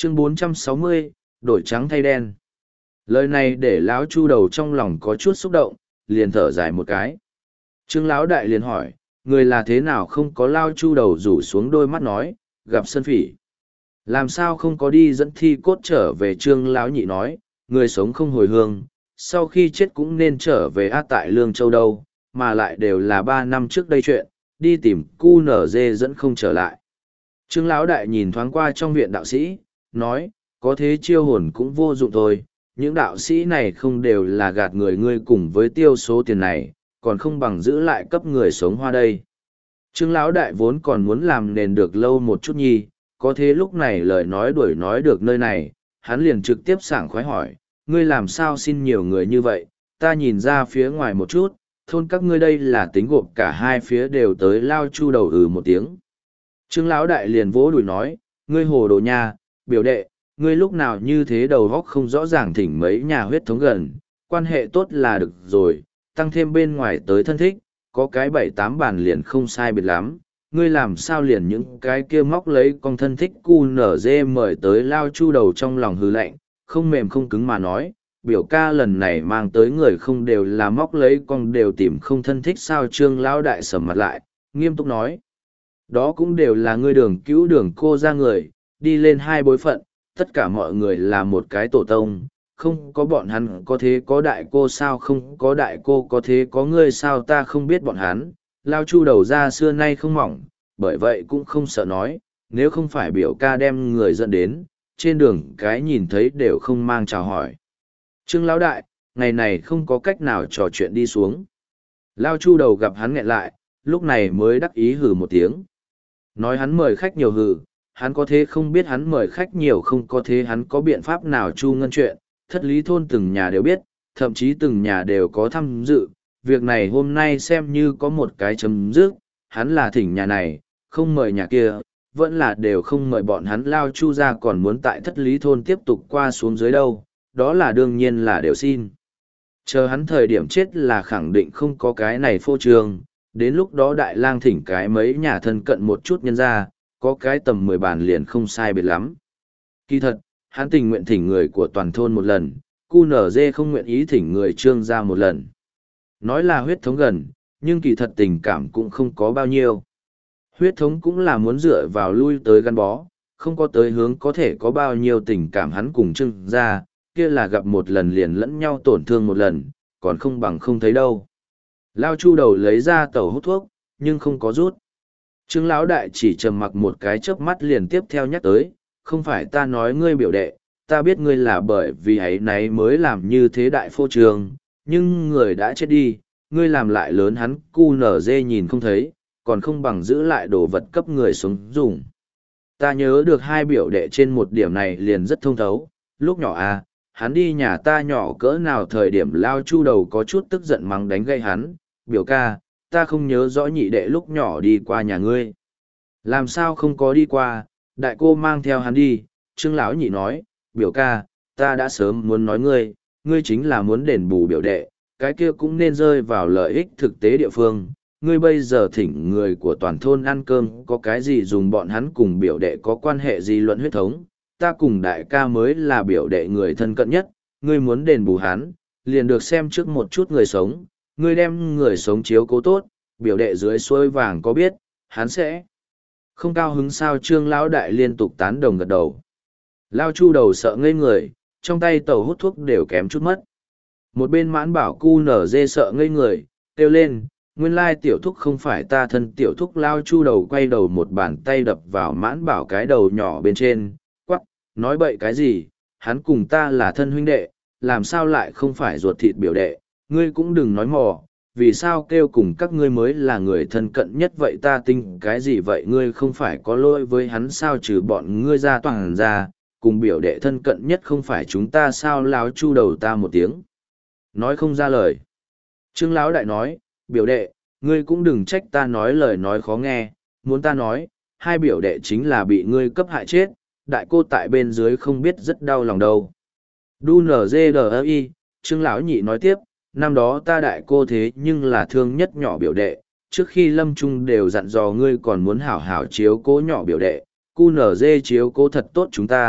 Chương 460, đổi trắng thay đen. Lời này để lão Chu đầu trong lòng có chút xúc động, liền thở dài một cái. Trương lão đại liền hỏi, người là thế nào không có? Lao Chu đầu rủ xuống đôi mắt nói, gặp Sơn Phỉ. Làm sao không có đi dẫn thi cốt trở về? Trương lão nhị nói, người sống không hồi hương, sau khi chết cũng nên trở về tại Lương Châu đâu, mà lại đều là 3 năm trước đây chuyện, đi tìm cu nở dê dẫn không trở lại. Trương lão đại nhìn thoáng qua trong viện đạo sĩ, nói, có thế chiêu hồn cũng vô dụng thôi, những đạo sĩ này không đều là gạt người, ngươi cùng với tiêu số tiền này, còn không bằng giữ lại cấp người sống hoa đây. Trương lão đại vốn còn muốn làm nền được lâu một chút nhi, có thế lúc này lời nói đuổi nói được nơi này, hắn liền trực tiếp sảng khoái hỏi, ngươi làm sao xin nhiều người như vậy? Ta nhìn ra phía ngoài một chút, thôn các ngươi đây là tính gộp cả hai phía đều tới. Lao Chu đầu một tiếng. Trương lão đại liền vỗ đùi nói, ngươi hồ đồ nha, biểu đệ, ngươi lúc nào như thế đầu óc không rõ ràng, thỉnh mấy nhà huyết thống gần, quan hệ tốt là được rồi, tăng thêm bên ngoài tới thân thích, có cái 7-8 bàn liền không sai biệt lắm. Ngươi làm sao liền những cái kia móc lấy con thân thích cu nở dê mời tới? Lao Chu đầu trong lòng hư lạnh, không mềm không cứng mà nói, biểu ca lần này mang tới người không đều là móc lấy con đều tìm không thân thích sao? Trương lão đại sầm mặt lại, nghiêm túc nói, đó cũng đều là ngươi đường cứu đường cô ra người, đi lên hai bối phận, tất cả mọi người là một cái tổ tông, không có bọn hắn có thế có đại cô sao? Không có đại cô có thế có ngươi sao? Ta không biết bọn hắn. Lao Chu đầu ra xưa nay không mỏng, bởi vậy cũng không sợ nói, nếu không phải biểu ca đem người dẫn đến, trên đường cái nhìn thấy đều không mang chào hỏi. Trương lão đại, ngày này không có cách nào trò chuyện đi xuống. Lao Chu đầu gặp hắn nghẹn lại, lúc này mới đắc ý hừ một tiếng. Nói hắn mời khách nhiều hừ, hắn có thế không biết hắn mời khách nhiều không có thế hắn có biện pháp nào chu ngân chuyện, thất lý thôn từng nhà đều biết, thậm chí từng nhà đều có tham dự. Việc này hôm nay xem như có một cái chấm dứt, hắn là thỉnh nhà này, không mời nhà kia, vẫn là đều không mời bọn hắn. Lao Chu ra còn muốn tại thất lý thôn tiếp tục qua xuống dưới đâu, đó là đương nhiên là đều xin. Chờ hắn thời điểm chết là khẳng định không có cái này phô trương, đến lúc đó đại lang thỉnh cái mấy nhà thân cận một chút nhân ra, có cái tầm 10 bàn liền không sai biệt lắm. Kỳ thật, hắn tình nguyện thỉnh người của toàn thôn một lần, cu nở dê không nguyện ý thỉnh người Trương ra một lần. Nói là huyết thống gần, nhưng kỳ thật tình cảm cũng không có bao nhiêu. Huyết thống cũng là muốn dựa vào lui tới gắn bó, không có tới hướng có thể có bao nhiêu tình cảm. Hắn cùng Trương ra, kia là gặp một lần liền lẫn nhau tổn thương một lần, còn không bằng không thấy đâu. Lao Chu đầu lấy ra tẩu hút thuốc, nhưng không có rút. Trương lão đại chỉ trầm mặc một cái chớp mắt liền tiếp theo nhắc tới, không phải ta nói ngươi biểu đệ, ta biết ngươi là bởi vì ấy nấy mới làm như thế đại phô trường, nhưng người đã chết đi, ngươi làm lại lớn hắn cu nở dê nhìn không thấy, còn không bằng giữ lại đồ vật cấp người sống dùng. Ta nhớ được hai biểu đệ trên một điểm này liền rất thông thấu, lúc nhỏ hắn đi nhà ta nhỏ cỡ nào thời điểm? Lao Chu đầu có chút tức giận mắng đánh gây hắn, biểu ca, ta không nhớ rõ nhị đệ lúc nhỏ đi qua nhà ngươi. Làm sao không có đi qua, đại cô mang theo hắn đi. Trương lão nhị nói, biểu ca, ta đã sớm muốn nói ngươi, ngươi chính là muốn đền bù biểu đệ, cái kia cũng nên rơi vào lợi ích thực tế địa phương. Ngươi bây giờ thỉnh người của toàn thôn ăn cơm, có cái gì dùng? Bọn hắn cùng biểu đệ có quan hệ gì luận huyết thống? Ta cùng đại ca mới là biểu đệ người thân cận nhất, ngươi muốn đền bù hắn, liền được xem trước một chút người sống, ngươi đem người sống chiếu cố tốt, biểu đệ dưới suối vàng có biết, hắn sẽ không cao hứng sao? Trương lão đại liên tục tán đồng gật đầu. Lao Chu đầu sợ ngây người, trong tay tàu hút thuốc đều kém chút mất. Một bên Mãn Bảo cu nở dê sợ ngây người, kêu lên, nguyên lai tiểu thúc không phải ta thân tiểu thúc. Lao Chu đầu quay đầu một bàn tay đập vào Mãn Bảo cái đầu nhỏ bên trên, quắc, nói bậy cái gì, hắn cùng ta là thân huynh đệ, làm sao lại không phải ruột thịt biểu đệ? Ngươi cũng đừng nói mò, vì sao kêu cùng các ngươi mới là người thân cận nhất vậy? Ta tin cái gì vậy? Ngươi không phải có lỗi với hắn sao? Trừ bọn ngươi ra toàn ra, cùng biểu đệ thân cận nhất không phải chúng ta sao? Lão Chu đầu ta một tiếng nói không ra lời. Trương lão đại nói, biểu đệ, ngươi cũng đừng trách ta nói lời nói khó nghe, muốn ta nói, hai biểu đệ chính là bị ngươi cấp hại chết, đại cô tại bên dưới không biết rất đau lòng đâu. Đu nở dê đờ y, Trương lão nhị nói tiếp, năm đó ta đại cô thế nhưng là thương nhất nhỏ biểu đệ, trước khi lâm trung đều dặn dò ngươi còn muốn hảo hảo chiếu cố nhỏ biểu đệ, cu nở dê chiếu cố thật tốt chúng ta,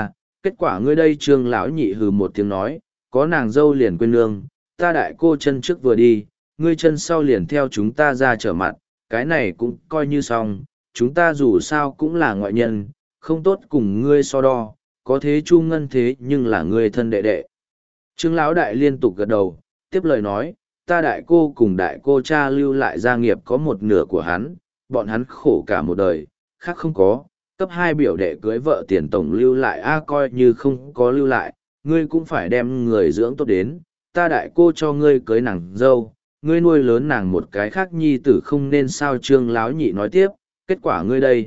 Kết quả ngươi đây Trương lão nhị hừ một tiếng nói, có nàng dâu liền quên nương, ta đại cô chân trước vừa đi, ngươi chân sau liền theo chúng ta ra trở mặt, cái này cũng coi như xong, chúng ta dù sao cũng là ngoại nhân, không tốt cùng ngươi so đo, có thế Chu Ngân thế nhưng là ngươi thân đệ đệ. Trương lão đại liên tục gật đầu, tiếp lời nói, ta đại cô cùng đại cô cha lưu lại gia nghiệp có một nửa của hắn, bọn hắn khổ cả một đời, khác không có, cấp 2 biểu đệ cưới vợ tiền tổng lưu lại coi như không có lưu lại, ngươi cũng phải đem người dưỡng tốt đến, ta đại cô cho ngươi cưới nàng dâu, ngươi nuôi lớn nàng một cái khác nhi tử không nên sao. Trương láo nhị nói tiếp, kết quả ngươi đây,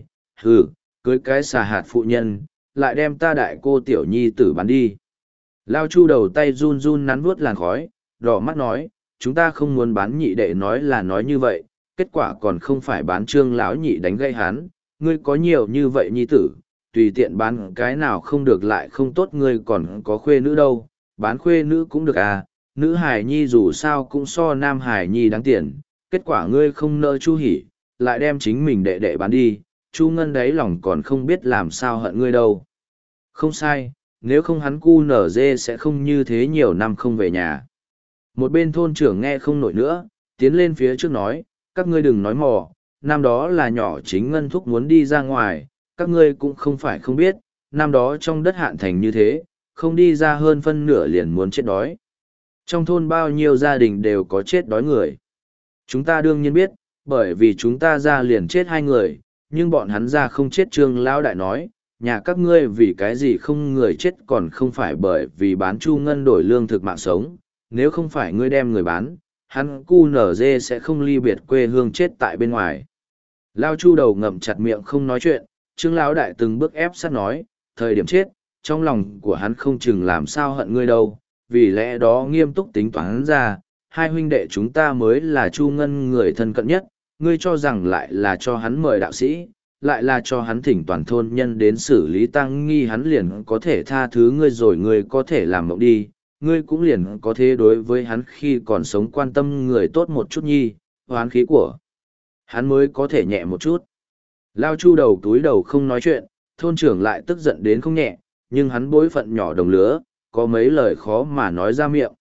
cưới cái xà hạt phụ nhân, lại đem ta đại cô tiểu nhi tử bán đi. Lao Chu đầu tay run run nắn vuốt làn khói, đỏ mắt nói, chúng ta không muốn bán, nhị đệ nói là nói như vậy, kết quả còn không phải bán. Trương lão nhị đánh gây hắn, ngươi có nhiều như vậy nhi tử, tùy tiện bán cái nào không được lại không tốt, ngươi còn có khuê nữ đâu, bán khuê nữ cũng được à, nữ hài nhi dù sao cũng so nam hài nhi đáng tiền, kết quả ngươi không nỡ Chu hỉ, lại đem chính mình đệ đệ bán đi, Chu Ngân đáy lòng còn không biết làm sao hận ngươi đâu. Không sai, nếu không hắn cu nở dê sẽ không như thế nhiều năm không về nhà. Một bên thôn trưởng nghe không nổi nữa, tiến lên phía trước nói, các ngươi đừng nói mò, năm đó là nhỏ chính Ngân thúc muốn đi ra ngoài, các ngươi cũng không phải không biết, năm đó trong đất hạn thành như thế, không đi ra hơn phân nửa liền muốn chết đói. Trong thôn bao nhiêu gia đình đều có chết đói người. Chúng ta đương nhiên biết, bởi vì chúng ta ra liền chết 2 người, nhưng bọn hắn ra không chết. Trương lão đại nói, nhà các ngươi vì cái gì không người chết còn không phải bởi vì bán Chu Ngân đổi lương thực mạng sống, nếu không phải ngươi đem người bán, hắn cu nở dê sẽ không ly biệt quê hương chết tại bên ngoài. Lao Chu đầu ngậm chặt miệng không nói chuyện, Trương lão đại từng bước ép sát nói, thời điểm chết, trong lòng của hắn không chừng làm sao hận ngươi đâu, vì lẽ đó nghiêm túc tính toán ra, 2 huynh đệ chúng ta mới là Chu Ngân người thân cận nhất, ngươi cho rằng lại là cho hắn mời đạo sĩ, lại là cho hắn thỉnh toàn thôn nhân đến xử lý tang nghi, hắn liền có thể tha thứ ngươi rồi, ngươi có thể làm mộng đi, ngươi cũng liền có thế đối với hắn khi còn sống quan tâm người tốt một chút nhi, hoán khí của hắn mới có thể nhẹ một chút. Lao Chu đầu túi đầu không nói chuyện, thôn trưởng lại tức giận đến không nhẹ, nhưng hắn bối phận nhỏ đồng lứa, có mấy lời khó mà nói ra miệng.